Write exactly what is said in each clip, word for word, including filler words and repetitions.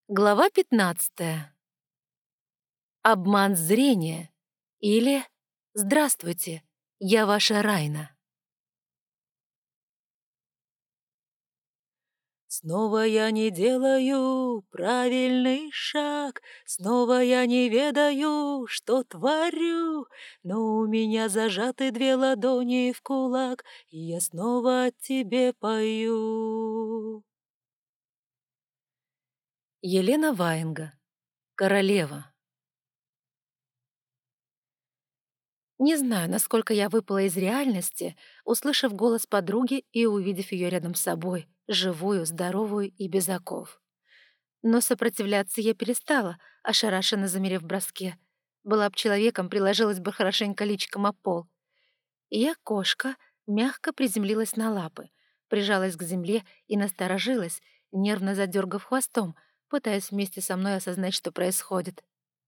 Глава пятнадцатая. Обман зрения или «Здравствуйте, я ваша Райна». Снова я не делаю правильный шаг, снова я не ведаю, что творю, но у меня зажаты две ладони в кулак, и я снова тебе пою. Елена Ваенга. Королева. Не знаю, насколько я выпала из реальности, услышав голос подруги и увидев ее рядом с собой, живую, здоровую и без оков. Но сопротивляться я перестала, ошарашенно замерев в броске. Была б человеком, приложилась бы хорошенько личиком о пол. И я, кошка, мягко приземлилась на лапы, прижалась к земле и насторожилась, нервно задергав хвостом, пытаясь вместе со мной осознать, что происходит.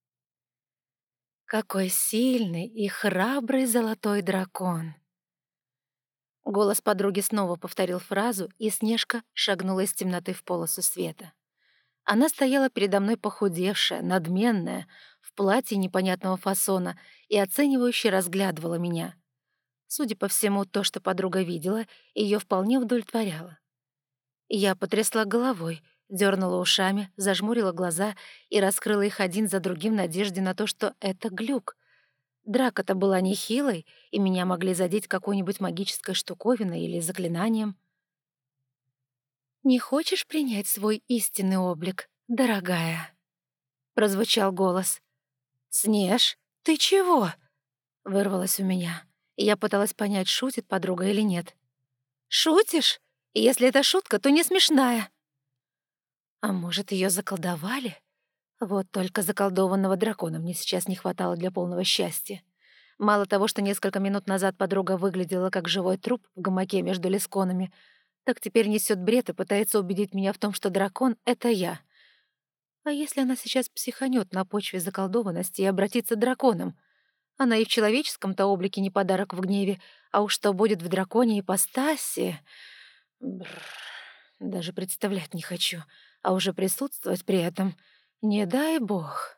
Какой сильный и храбрый золотой дракон! Голос подруги снова повторил фразу, и Снежка шагнула из темноты в полосу света. Она стояла передо мной похудевшая, надменная, в платье непонятного фасона и оценивающе разглядывала меня. Судя по всему, то, что подруга видела, ее вполне удовлетворяло. Я потрясла головой, дернула ушами, зажмурила глаза и раскрыла их один за другим в надежде на то, что это глюк. Драка-то была нехилой, и меня могли задеть какой-нибудь магической штуковиной или заклинанием. «Не хочешь принять свой истинный облик, дорогая?» — прозвучал голос. «Снеж, ты чего?» — вырвалось у меня, и я пыталась понять, шутит подруга или нет. «Шутишь? Если это шутка, то не смешная». А может, ее заколдовали? Вот только заколдованного дракона мне сейчас не хватало для полного счастья. Мало того, что несколько минут назад подруга выглядела как живой труп в гамаке между лесконами, так теперь несет бред и пытается убедить меня в том, что дракон — это я. А если она сейчас психанет на почве заколдованности и обратится драконом? Она и в человеческом-то облике не подарок в гневе, а уж что будет в драконе ипостаси... Бррр, даже представлять не хочу, а уже присутствовать при этом не дай бог.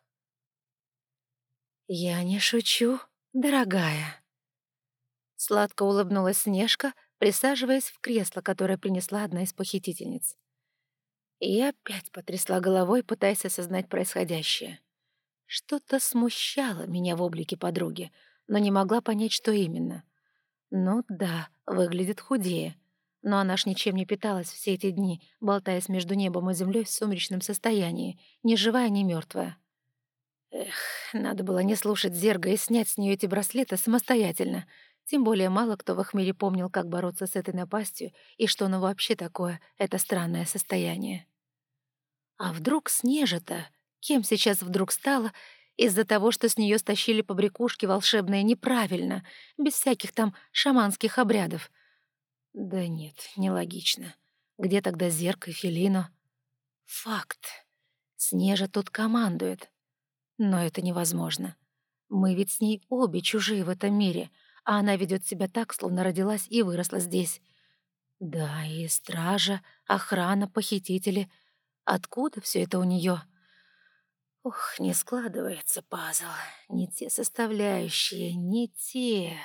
«Я не шучу, дорогая». Сладко улыбнулась Снежка, присаживаясь в кресло, которое принесла одна из похитительниц. И я опять потрясла головой, пытаясь осознать происходящее. Что-то смущало меня в облике подруги, но не могла понять, что именно. Ну да, выглядит худее. Но она ж ничем не питалась все эти дни, болтаясь между небом и землей в сумеречном состоянии, ни живая, ни мертвая. Эх, надо было не слушать Зерга и снять с нее эти браслеты самостоятельно. Тем более мало кто в их мире помнил, как бороться с этой напастью и что оно вообще такое, это странное состояние. А вдруг Снежа-то, кем сейчас вдруг стала, из-за того, что с нее стащили побрякушки волшебные неправильно, без всяких там шаманских обрядов? Да нет, нелогично. Где тогда Зерг и Фелино? Факт. Снежа тут командует. Но это невозможно. Мы ведь с ней обе чужие в этом мире, а она ведет себя так, словно родилась и выросла здесь. Да, и стража, охрана, похитители. Откуда все это у нее? Ух, не складывается пазл. Не те составляющие, не те.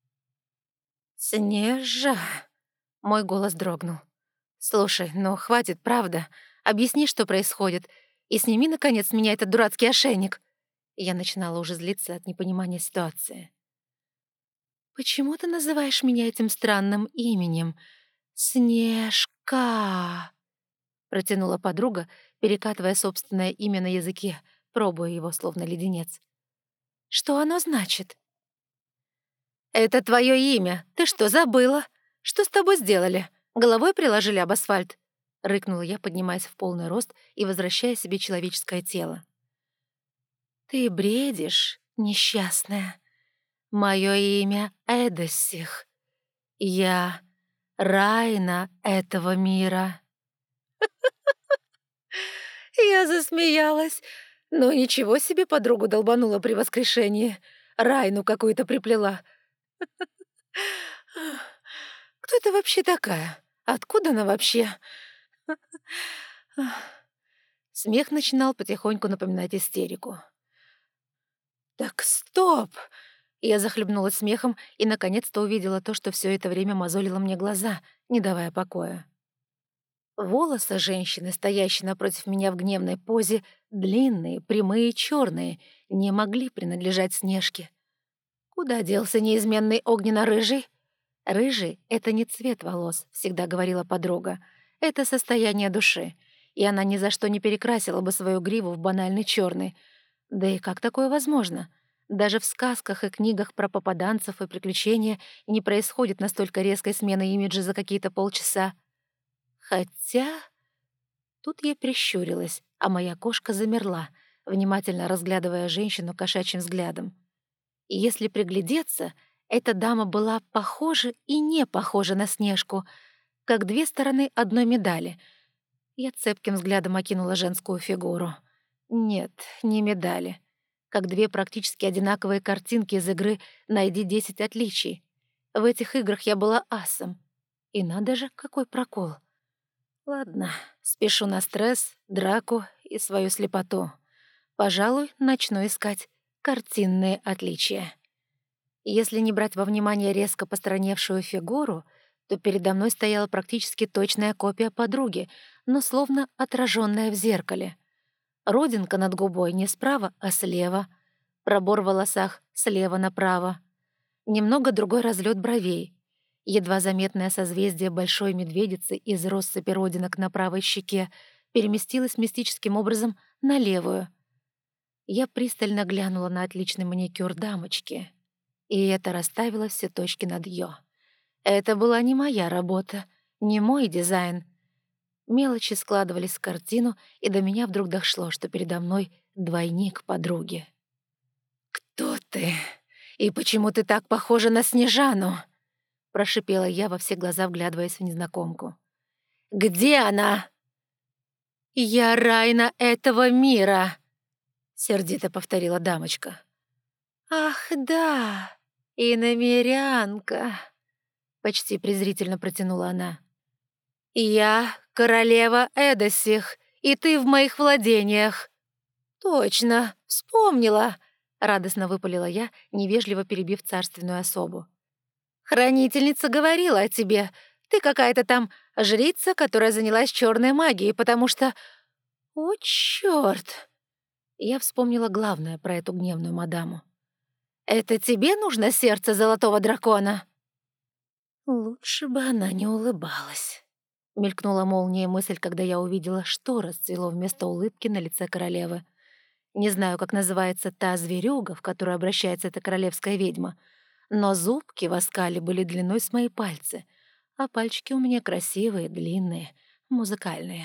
«Снежа!» — мой голос дрогнул. «Слушай, ну хватит, правда. Объясни, что происходит, и сними, наконец, с меня этот дурацкий ошейник». Я начинала уже злиться от непонимания ситуации. «Почему ты называешь меня этим странным именем? Снежка!» — протянула подруга, перекатывая собственное имя на языке, пробуя его словно леденец. «Что оно значит?» «Это твое имя. Ты что, забыла? Что с тобой сделали? Головой приложили об асфальт?» — рыкнула я, поднимаясь в полный рост и возвращая себе человеческое тело. «Ты бредишь, несчастная. Мое имя Эдоссих. Я Райна этого мира». Я засмеялась. Ну, ничего себе подругу долбанула при воскрешении. Райну какую-то приплела. Кто это вообще такая? Откуда она вообще? Смех начинал потихоньку напоминать истерику. «Так стоп!» Я захлебнулась смехом и наконец-то увидела то, что все это время мозолило мне глаза, не давая покоя. Волосы женщины, стоящей напротив меня в гневной позе, длинные, прямые и черные, не могли принадлежать Снежке. Куда делся неизменный огненно-рыжий? Рыжий — это не цвет волос, всегда говорила подруга. Это состояние души. И она ни за что не перекрасила бы свою гриву в банальный черный. Да и как такое возможно? Даже в сказках и книгах про попаданцев и приключения не происходит настолько резкой смены имиджа за какие-то полчаса. Хотя... Тут я прищурилась, а моя кошка замерла, внимательно разглядывая женщину кошачьим взглядом. И если приглядеться, эта дама была похожа и не похожа на Снежку, как две стороны одной медали. Я цепким взглядом окинула женскую фигуру. Нет, не медали. Как две практически одинаковые картинки из игры «Найди десять отличий». В этих играх я была асом. И надо же, какой прокол. Ладно, спешу на стресс, драку и свою слепоту. Пожалуй, начну искать картинные отличия. Если не брать во внимание резко постраневшую фигуру, то передо мной стояла практически точная копия подруги, но словно отраженная в зеркале. Родинка над губой не справа, а слева. Пробор в волосах слева направо. Немного другой разлет бровей. Едва заметное созвездие большой медведицы из россыпи родинок на правой щеке переместилось мистическим образом на левую. Я пристально глянула на отличный маникюр дамочки, и это расставило все точки над «ё». Это была не моя работа, не мой дизайн. Мелочи складывались в картину, и до меня вдруг дошло, что передо мной двойник подруги. «Кто ты? И почему ты так похожа на Снежану?» — прошипела я во все глаза, вглядываясь в незнакомку. «Где она?» «Я Райна этого мира!» — сердито повторила дамочка. «Ах, да, иномерянка!» — почти презрительно протянула она. «Я королева Эдосих, и ты в моих владениях». «Точно, вспомнила!» — радостно выпалила я, невежливо перебив царственную особу. «Хранительница говорила о тебе. Ты какая-то там жрица, которая занялась черной магией, потому что... О, чёрт!» Я вспомнила главное про эту гневную мадаму. «Это тебе нужно сердце золотого дракона?» Лучше бы она не улыбалась. Мелькнула молния мысль, когда я увидела, что расцвело вместо улыбки на лице королевы. Не знаю, как называется та зверюга, в которую обращается эта королевская ведьма, но зубки в оскале были длиной с мои пальцы, а пальчики у меня красивые, длинные, музыкальные.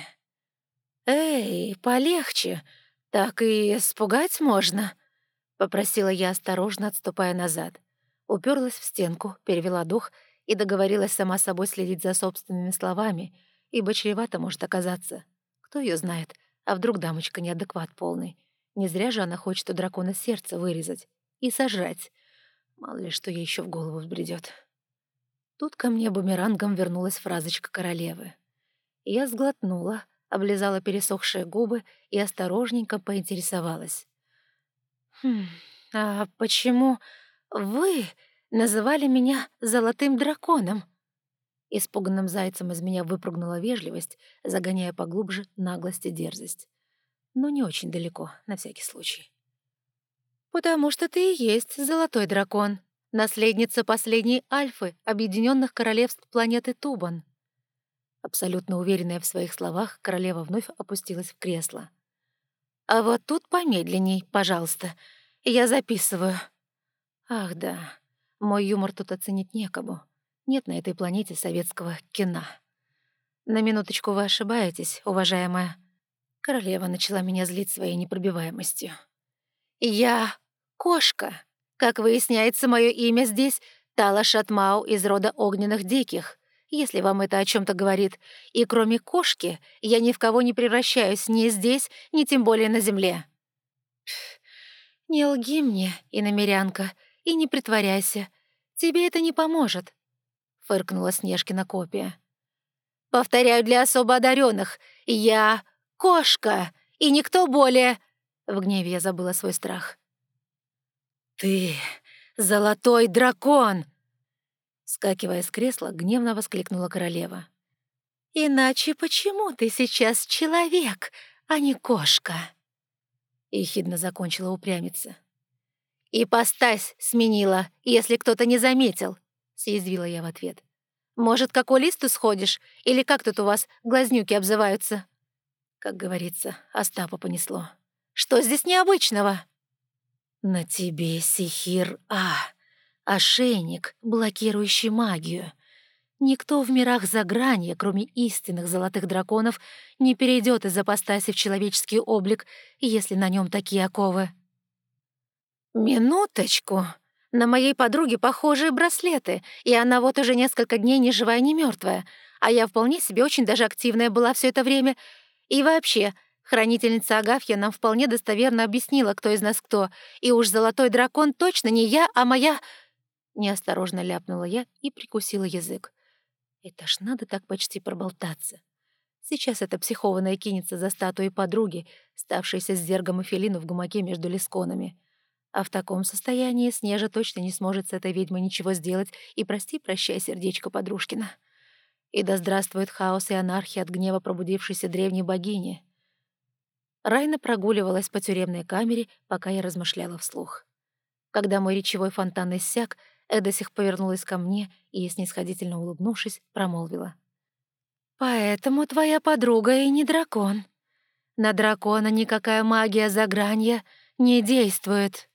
«Эй, полегче, так и испугать можно», — попросила я, осторожно отступая назад. Уперлась в стенку, перевела дух и договорилась сама собой следить за собственными словами, ибо чревато может оказаться. Кто ее знает, а вдруг дамочка неадекват полный. Не зря же она хочет у дракона сердце вырезать и сожрать. Мало ли, что ей еще в голову взбредет. Тут ко мне бумерангом вернулась фразочка королевы. Я сглотнула, облизала пересохшие губы и осторожненько поинтересовалась. «Хм, а почему вы называли меня золотым драконом?» Испуганным зайцем из меня выпрыгнула вежливость, загоняя поглубже наглость и дерзость. Но не очень далеко, на всякий случай. «Потому что ты и есть золотой дракон, наследница последней альфы Объединенных Королевств планеты Тубан». Абсолютно уверенная в своих словах, королева вновь опустилась в кресло. «А вот тут помедленней, пожалуйста. Я записываю». Ах да, мой юмор тут оценить некому. Нет на этой планете советского кино. На минуточку вы ошибаетесь, уважаемая. Королева начала меня злить своей непробиваемостью. «Я кошка. Как выясняется, мое имя здесь Тала Шатмау из рода огненных диких, если вам это о чем то говорит. И кроме кошки я ни в кого не превращаюсь ни здесь, ни тем более на земле». Пф, «Не лги мне, иномерянка, и не притворяйся. Тебе это не поможет», — фыркнула Снежкина копия. «Повторяю для особо одаренных. Я кошка, и никто более!» В гневе я забыла свой страх. «Ты золотой дракон!» Скакивая с кресла, гневно воскликнула королева. «Иначе почему ты сейчас человек, а не кошка?» Ехидно закончила упрямиться. «Ипостась сменила, если кто-то не заметил», — съязвила я в ответ. «Может, к окулисту сходишь? Или как тут у вас глазнюки обзываются?» Как говорится, Остапа понесло. «Что здесь необычного?» «На тебе сихир-а, ошейник, блокирующий магию. Никто в мирах Загранья, кроме истинных золотых драконов, не перейдет из апостаси в человеческий облик, если на нем такие оковы». «Минуточку. На моей подруге похожие браслеты, и она вот уже несколько дней ни живая, ни мертвая, а я вполне себе очень даже активная была все это время. И вообще, хранительница Агафья нам вполне достоверно объяснила, кто из нас кто, и уж золотой дракон точно не я, а моя...» Неосторожно ляпнула я и прикусила язык. Это ж надо так почти проболтаться. Сейчас эта психованная кинется за статуей подруги, ставшейся с Зергом и Фелину в гамаке между лисконами. А в таком состоянии Снежа точно не сможет с этой ведьмой ничего сделать, и прости-прощай, сердечко подружкина. И да здравствует хаос и анархия от гнева пробудившейся древней богини. Райна прогуливалась по тюремной камере, пока я размышляла вслух. Когда мой речевой фонтан иссяк, Эдосих повернулась ко мне и, снисходительно улыбнувшись, промолвила. «Поэтому твоя подруга и не дракон. На дракона никакая магия Загранья не действует».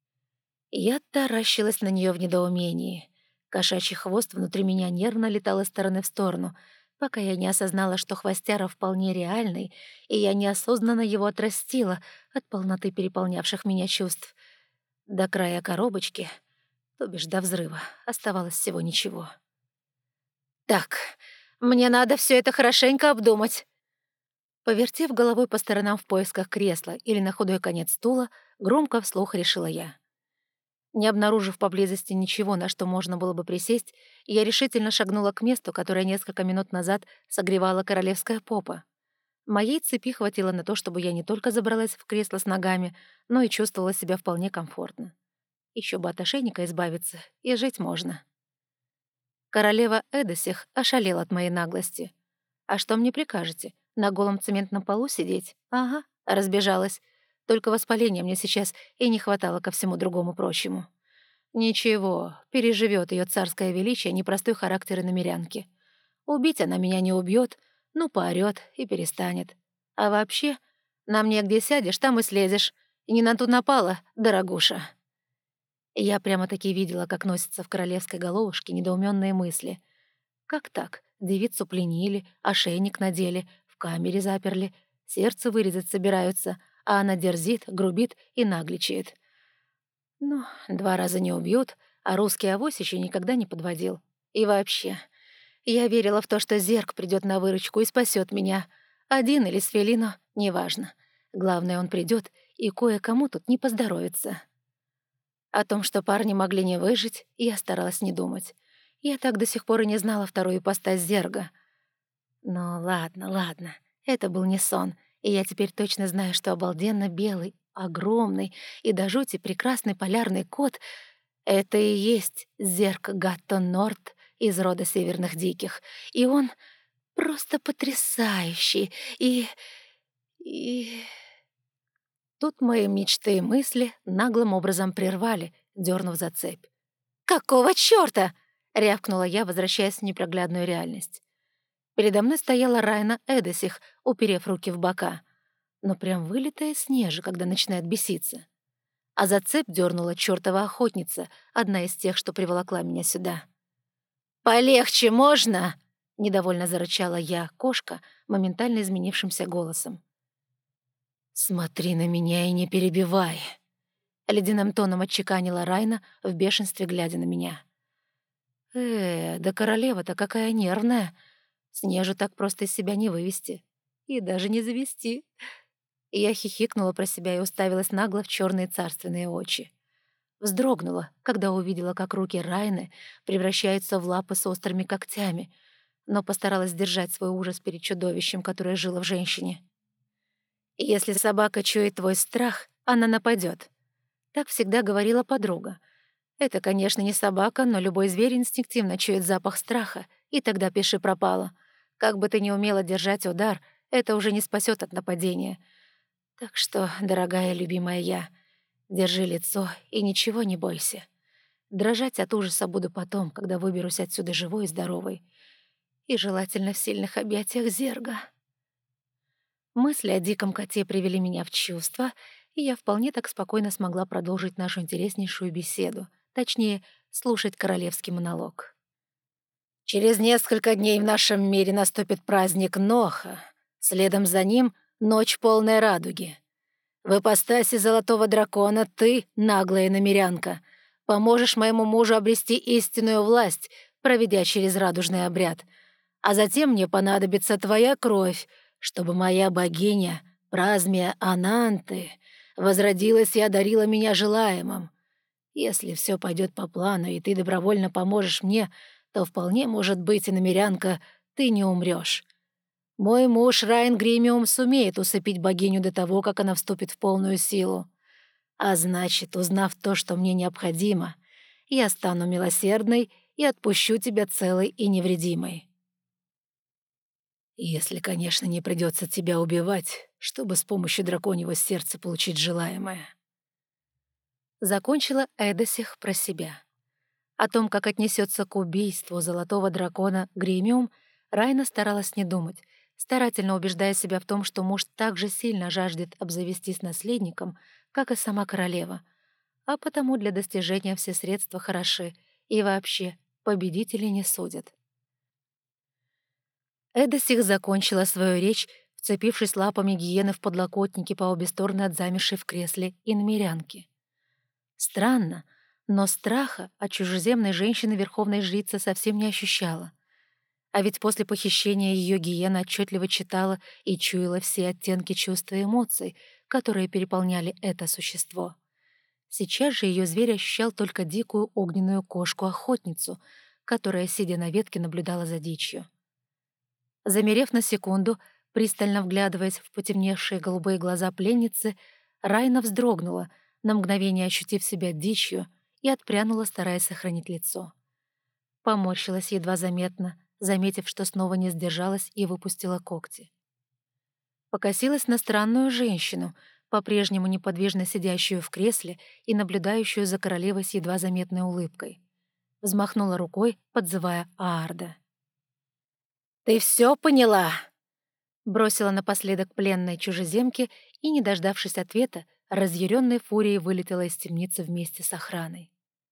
Я таращилась на нее в недоумении. Кошачий хвост внутри меня нервно летал из стороны в сторону, пока я не осознала, что хвостяра вполне реальный, и я неосознанно его отрастила от полноты переполнявших меня чувств. До края коробочки, то бишь до взрыва, оставалось всего ничего. «Так, мне надо все это хорошенько обдумать». Повертев головой по сторонам в поисках кресла или на худой конец стула, громко вслух решила я. Не обнаружив поблизости ничего, на что можно было бы присесть, я решительно шагнула к месту, которое несколько минут назад согревала королевская попа. Моей цепи хватило на то, чтобы я не только забралась в кресло с ногами, но и чувствовала себя вполне комфортно. Еще бы от ошейника избавиться, и жить можно. Королева Эдосих ошалела от моей наглости. «А что мне прикажете? На голом цементном полу сидеть? Ага, разбежалась. Только воспаления мне сейчас и не хватало ко всему другому прочему. Ничего, переживет ее царское величие непростой характер иномерянки. Убить она меня не убьет, ну, поорёт и перестанет. А вообще, на мне где сядешь, там и слезешь. И не на ту напала, дорогуша». Я прямо-таки видела, как носятся в королевской головушке недоуменные мысли. Как так? Девицу пленили, ошейник надели, в камере заперли, сердце вырезать собираются, а она дерзит, грубит и нагличает. Ну, два раза не убьют, а русский авось еще никогда не подводил. И вообще, я верила в то, что Зерг придет на выручку и спасет меня. Один или с Фелино, неважно. Главное, он придет, и кое-кому тут не поздоровится. О том, что парни могли не выжить, я старалась не думать. Я так до сих пор и не знала вторую ипостась Зерга. Но ладно, ладно, это был не сон, и я теперь точно знаю, что обалденно белый, огромный и до жути прекрасный полярный кот — это и есть Зерг Гаттон Норд из рода Северных Диких, и он просто потрясающий, и... и... Тут мои мечты и мысли наглым образом прервали, дернув за цепь. «Какого чёрта?» — рявкнула я, возвращаясь в непроглядную реальность. Передо мной стояла Райна Эдосих, уперев руки в бока. Но прям вылитая снежа, когда начинает беситься. А за цепь дернула чёртова охотница, одна из тех, что приволокла меня сюда. «Полегче можно?» — недовольно зарычала я, кошка, моментально изменившимся голосом. «Смотри на меня и не перебивай», — ледяным тоном отчеканила Райна, в бешенстве глядя на меня. «Э, да королева-то какая нервная. Снежу так просто из себя не вывести. И даже не завести». Я хихикнула про себя и уставилась нагло в черные царственные очи. Вздрогнула, когда увидела, как руки Райны превращаются в лапы с острыми когтями, но постаралась сдержать свой ужас перед чудовищем, которое жило в женщине. Если собака чует твой страх, она нападет. Так всегда говорила подруга. Это, конечно, не собака, но любой зверь инстинктивно чует запах страха, и тогда пиши пропало. Как бы ты ни умела держать удар, это уже не спасет от нападения. Так что, дорогая любимая я, держи лицо и ничего не бойся. Дрожать от ужаса буду потом, когда выберусь отсюда живой и здоровой. И желательно в сильных объятиях Зерга. Мысли о диком коте привели меня в чувство, и я вполне так спокойно смогла продолжить нашу интереснейшую беседу, точнее, слушать королевский монолог. Через несколько дней в нашем мире наступит праздник Ноха. Следом за ним — ночь полной радуги. В ипостаси золотого дракона ты, наглая намерянка, поможешь моему мужу обрести истинную власть, проведя через радужный обряд. А затем мне понадобится твоя кровь, чтобы моя богиня, Празмия Ананты, возродилась и одарила меня желаемым. Если все пойдет по плану, и ты добровольно поможешь мне, то вполне может быть, и намерянка, ты не умрёшь. Мой муж Райан Гримиум сумеет усыпить богиню до того, как она вступит в полную силу. А значит, узнав то, что мне необходимо, я стану милосердной и отпущу тебя целой и невредимой. Если, конечно, не придется тебя убивать, чтобы с помощью драконьего сердца получить желаемое. Закончила Эдосих про себя. О том, как отнесется к убийству золотого дракона Гримиум, Райна старалась не думать, старательно убеждая себя в том, что муж так же сильно жаждет обзавестись наследником, как и сама королева, а потому для достижения все средства хороши, и вообще победителей не судят. Эдосих закончила свою речь, вцепившись лапами гиены в подлокотники по обе стороны от замершей в кресле иномерянки. Странно, но страха от чужеземной женщины-верховной жрицы совсем не ощущала. А ведь после похищения ее гиена отчетливо читала и чуяла все оттенки чувств и эмоций, которые переполняли это существо. Сейчас же ее зверь ощущал только дикую огненную кошку-охотницу, которая, сидя на ветке, наблюдала за дичью. Замерев на секунду, пристально вглядываясь в потемневшие голубые глаза пленницы, Райна вздрогнула, на мгновение ощутив себя дичью, и отпрянула, стараясь сохранить лицо. Поморщилась едва заметно, заметив, что снова не сдержалась и выпустила когти. Покосилась на странную женщину, по-прежнему неподвижно сидящую в кресле и наблюдающую за королевой с едва заметной улыбкой. Взмахнула рукой, подзывая Аарда. «Ты все поняла?» Бросила напоследок пленной чужеземке и, не дождавшись ответа, разъяренной фурией вылетела из темницы вместе с охраной.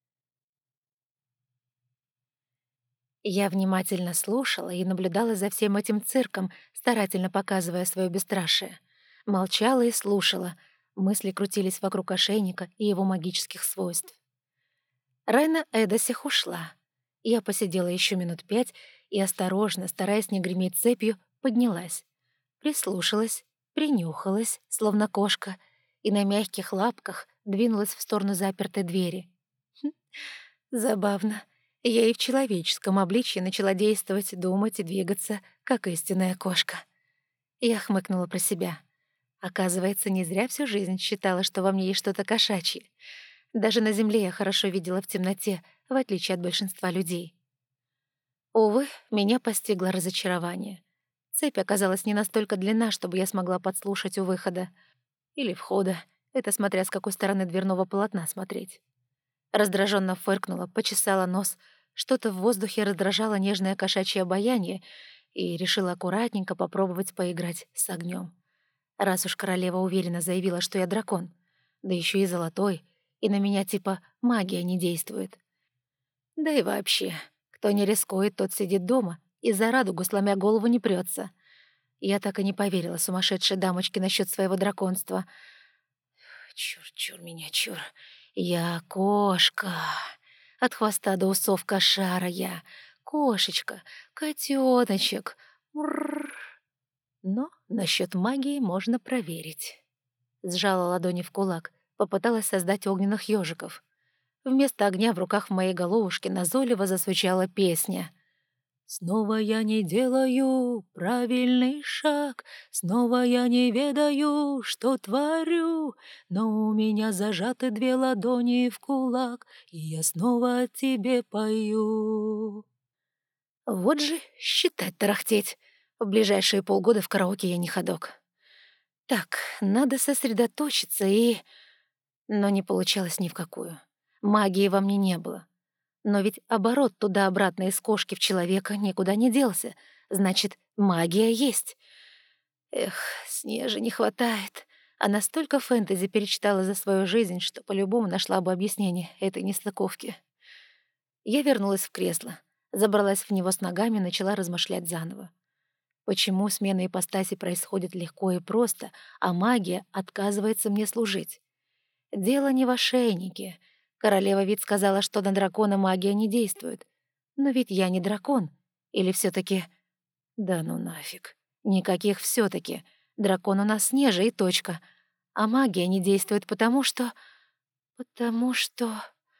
Я внимательно слушала и наблюдала за всем этим цирком, старательно показывая свое бесстрашие. Молчала и слушала. Мысли крутились вокруг ошейника и его магических свойств. Райна Эдосих ушла. Я посидела еще минут пять и, осторожно, стараясь не греметь цепью, поднялась. Прислушалась, принюхалась, словно кошка, и на мягких лапках двинулась в сторону запертой двери. Хм, забавно. Я и в человеческом обличье начала действовать, думать и двигаться, как истинная кошка. Я хмыкнула про себя. Оказывается, не зря всю жизнь считала, что во мне есть что-то кошачье. Даже на земле я хорошо видела в темноте, в отличие от большинства людей. Увы, меня постигло разочарование. Цепь оказалась не настолько длинна, чтобы я смогла подслушать у выхода. Или входа. Это смотря с какой стороны дверного полотна смотреть. Раздраженно фыркнула, почесала нос. Что-то в воздухе раздражало нежное кошачье обаяние, и решила аккуратненько попробовать поиграть с огнем. Раз уж королева уверенно заявила, что я дракон, да еще и золотой, и на меня типа магия не действует. Да и вообще, кто не рискует, тот сидит дома и за радугу, сломя голову, не прется. Я так и не поверила сумасшедшей дамочке насчет своего драконства. Чур, чур меня, чур. Я кошка. От хвоста до усов кошара я. Кошечка, котеночек. Мурр. Но насчет магии можно проверить. Сжала ладони в кулак, попыталась создать огненных ежиков. Вместо огня в руках в моей головушке назойливо засвечала песня. Снова я не делаю правильный шаг, снова я не ведаю, что творю, но у меня зажаты две ладони в кулак, и я снова тебе пою. Вот же считать тарахтеть. В ближайшие полгода в караоке я не ходок. Так, надо сосредоточиться и... Но не получалось ни в какую. Магии во мне не было. Но ведь оборот туда-обратно из кошки в человека никуда не делся. Значит, магия есть. Эх, Снежи не хватает. Она столько фэнтези перечитала за свою жизнь, что по-любому нашла бы объяснение этой нестыковки. Я вернулась в кресло, забралась в него с ногами и начала размышлять заново. Почему смена ипостаси происходит легко и просто, а магия отказывается мне служить? Дело не в ошейнике. Королева ведь сказала, что на дракона магия не действует. Но ведь я не дракон. Или все таки Да ну нафиг. Никаких все таки Дракон у нас Снежа и точка. А магия не действует потому что... Потому что...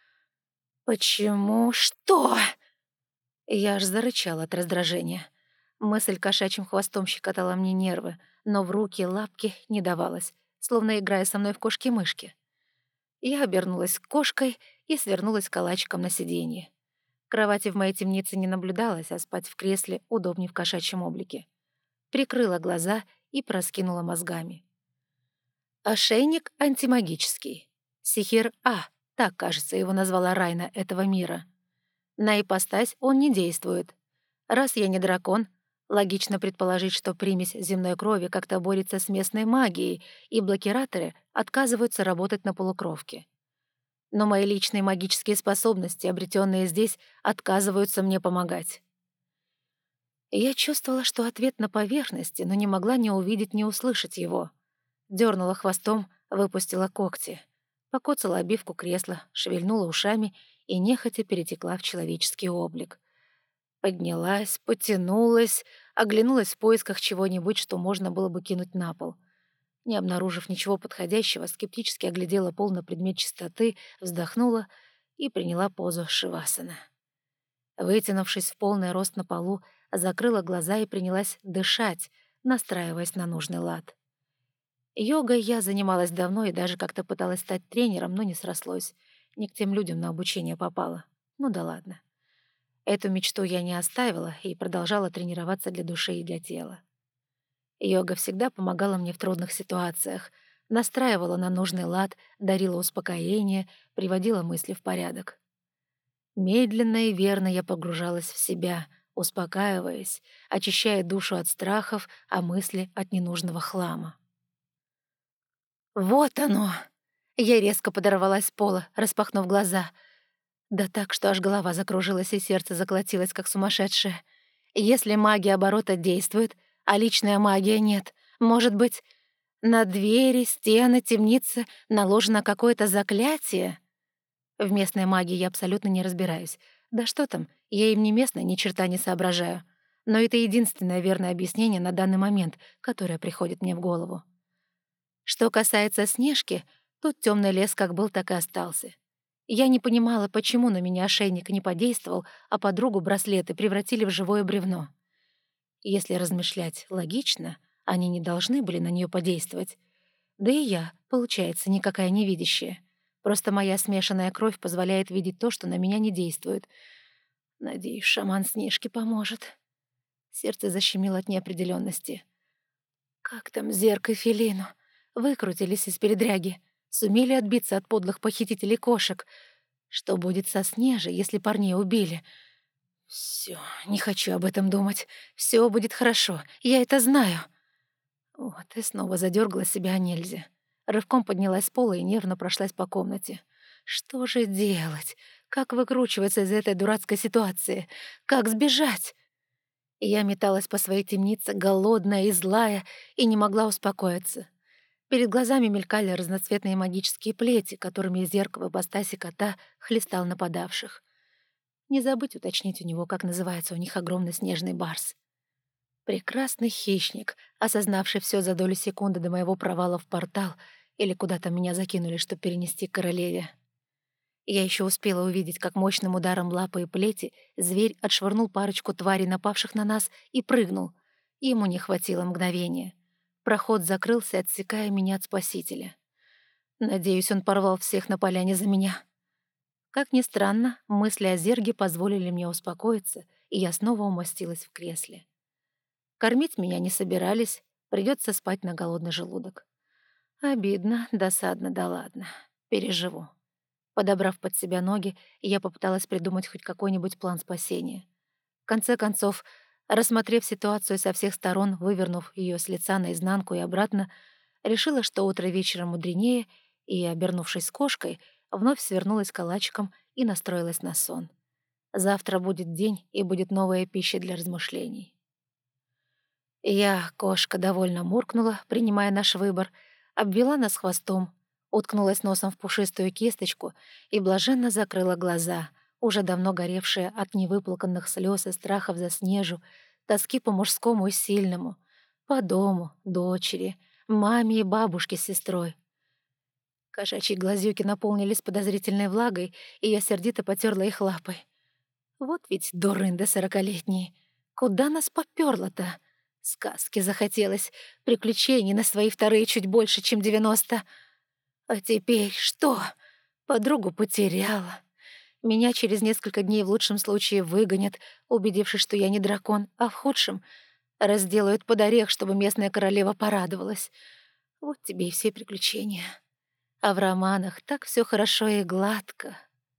Почему что? Я аж зарычала от раздражения. Мысль кошачьим хвостом щекотала мне нервы, но в руки, лапки не давалась, словно играя со мной в кошки-мышки. Я обернулась кошкой и свернулась калачиком на сиденье. Кровати в моей темнице не наблюдалось, а спать в кресле удобнее в кошачьем облике. Прикрыла глаза и проскинула мозгами. Ошейник антимагический. Сихир А, так, кажется, его назвала Райна этого мира. На ипостась он не действует. Раз я не дракон, логично предположить, что примесь земной крови как-то борется с местной магией, и блокираторы отказываются работать на полукровке. Но мои личные магические способности, обретенные здесь, отказываются мне помогать. Я чувствовала, что ответ на поверхности, но не могла ни увидеть, ни услышать его. Дёрнула хвостом, выпустила когти. Покоцала обивку кресла, шевельнула ушами и нехотя перетекла в человеческий облик. Поднялась, потянулась, оглянулась в поисках чего-нибудь, что можно было бы кинуть на пол. Не обнаружив ничего подходящего, скептически оглядела пол на предмет чистоты, вздохнула и приняла позу шивасана. Вытянувшись в полный рост на полу, закрыла глаза и принялась дышать, настраиваясь на нужный лад. Йогой я занималась давно и даже как-то пыталась стать тренером, но не срослось. Не к тем людям на обучение попала. Ну да ладно. Эту мечту я не оставила и продолжала тренироваться для души и для тела. Йога всегда помогала мне в трудных ситуациях, настраивала на нужный лад, дарила успокоение, приводила мысли в порядок. Медленно и верно я погружалась в себя, успокаиваясь, очищая душу от страхов, а мысли от ненужного хлама. «Вот оно!» Я резко подорвалась с пола, распахнув глаза. Да так, что аж голова закружилась и сердце заколотилось, как сумасшедшее. Если магия оборота действует, а личная магия нет, может быть, на двери, стены, темницы наложено какое-то заклятие? В местной магии я абсолютно не разбираюсь. Да что там, я им не местная, ни черта не соображаю. Но это единственное верное объяснение на данный момент, которое приходит мне в голову. Что касается Снежки, тут темный лес как был, так и остался. Я не понимала, почему на меня ошейник не подействовал, а подругу браслеты превратили в живое бревно. Если размышлять логично, они не должны были на нее подействовать. Да и я, получается, никакая не видящая. Просто моя смешанная кровь позволяет видеть то, что на меня не действует. Надеюсь, шаман Снежки поможет. Сердце защемило от неопределенности. Как там Зерк и Фелину? Выкрутились из передряги. Сумели отбиться от подлых похитителей кошек. Что будет со Снежей, если парней убили? Все, не хочу об этом думать. Все будет хорошо, я это знаю. Вот, и снова задергала себя о нельзя. Рывком поднялась с пола и нервно прошлась по комнате. Что же делать? Как выкручиваться из этой дурацкой ситуации? Как сбежать? Я металась по своей темнице, голодная и злая, и не могла успокоиться. Перед глазами мелькали разноцветные магические плети, которыми зеркало в ипостаси кота хлестал нападавших. Не забыть уточнить у него, как называется у них огромный снежный барс. Прекрасный хищник, осознавший все за долю секунды до моего провала в портал или куда-то меня закинули, чтобы перенести к королеве. Я еще успела увидеть, как мощным ударом лапы и плети зверь отшвырнул парочку тварей, напавших на нас, и прыгнул. Ему не хватило мгновения. Проход закрылся, отсекая меня от спасителя. Надеюсь, он порвал всех на поляне за меня. Как ни странно, мысли о зерге позволили мне успокоиться, и я снова умостилась в кресле. Кормить меня не собирались, придется спать на голодный желудок. Обидно, досадно, да ладно. Переживу. Подобрав под себя ноги, я попыталась придумать хоть какой-нибудь план спасения. В конце концов, рассмотрев ситуацию со всех сторон, вывернув ее с лица наизнанку и обратно, решила, что утро вечером мудренее, и, обернувшись кошкой, вновь свернулась калачиком и настроилась на сон. Завтра будет день, и будет новая пища для размышлений. Я, кошка, довольно муркнула, принимая наш выбор, обвела нас хвостом, уткнулась носом в пушистую кисточку и блаженно закрыла глаза, уже давно горевшие от невыплаканных слез и страхов за Снежу, тоски по мужскому и сильному, по дому, дочери, маме и бабушке с сестрой. Кошачьи глазюки наполнились подозрительной влагой, и я сердито потерла их лапой. Вот ведь дурында сорокалетние. Куда нас попёрло-то? Сказки захотелось, приключений на свои вторые чуть больше, чем девяносто. А теперь что? Подругу потеряла. Меня через несколько дней в лучшем случае выгонят, убедившись, что я не дракон, а в худшем — разделают под орех, чтобы местная королева порадовалась. Вот тебе и все приключения. А в романах так все хорошо и гладко.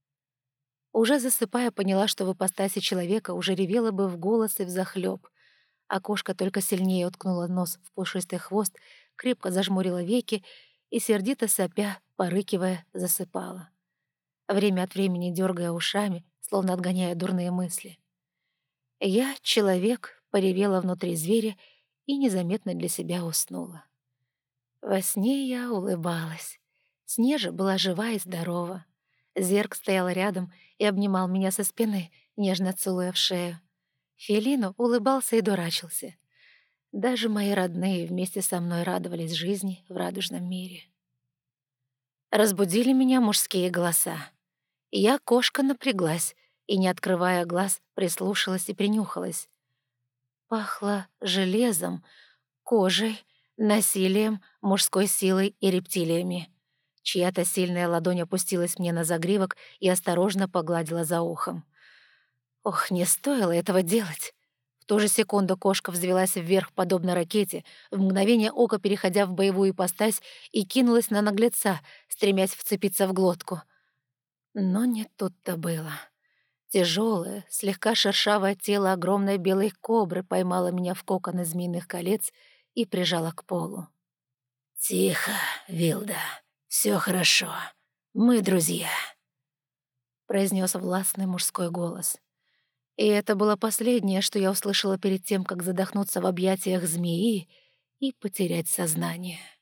Уже засыпая, поняла, что в ипостаси человека уже ревела бы в голос и взахлёб. А кошка только сильнее уткнула нос в пушистый хвост, крепко зажмурила веки и, сердито сопя, порыкивая, засыпала. Время от времени дергая ушами, словно отгоняя дурные мысли. Я, человек, поревела внутри зверя и незаметно для себя уснула. Во сне я улыбалась. Снежа была жива и здорова. Зерк стоял рядом и обнимал меня со спины, нежно целуя в шею. Фелину улыбался и дурачился. Даже мои родные вместе со мной радовались жизни в радужном мире. Разбудили меня мужские голоса. Я, кошка, напряглась и, не открывая глаз, прислушалась и принюхалась. Пахло железом, кожей, насилием, мужской силой и рептилиями. Чья-то сильная ладонь опустилась мне на загривок и осторожно погладила за ухом. Ох, не стоило этого делать. В ту же секунду кошка взвелась вверх, подобно ракете, в мгновение ока переходя в боевую ипостась, и кинулась на наглеца, стремясь вцепиться в глотку. Но не тут-то было. Тяжелое, слегка шершавое тело огромной белой кобры поймало меня в кокон из змеиных колец и прижало к полу. «Тихо, Вилда, все хорошо. Мы друзья», — произнес властный мужской голос. И это было последнее, что я услышала перед тем, как задохнуться в объятиях змеи и потерять сознание.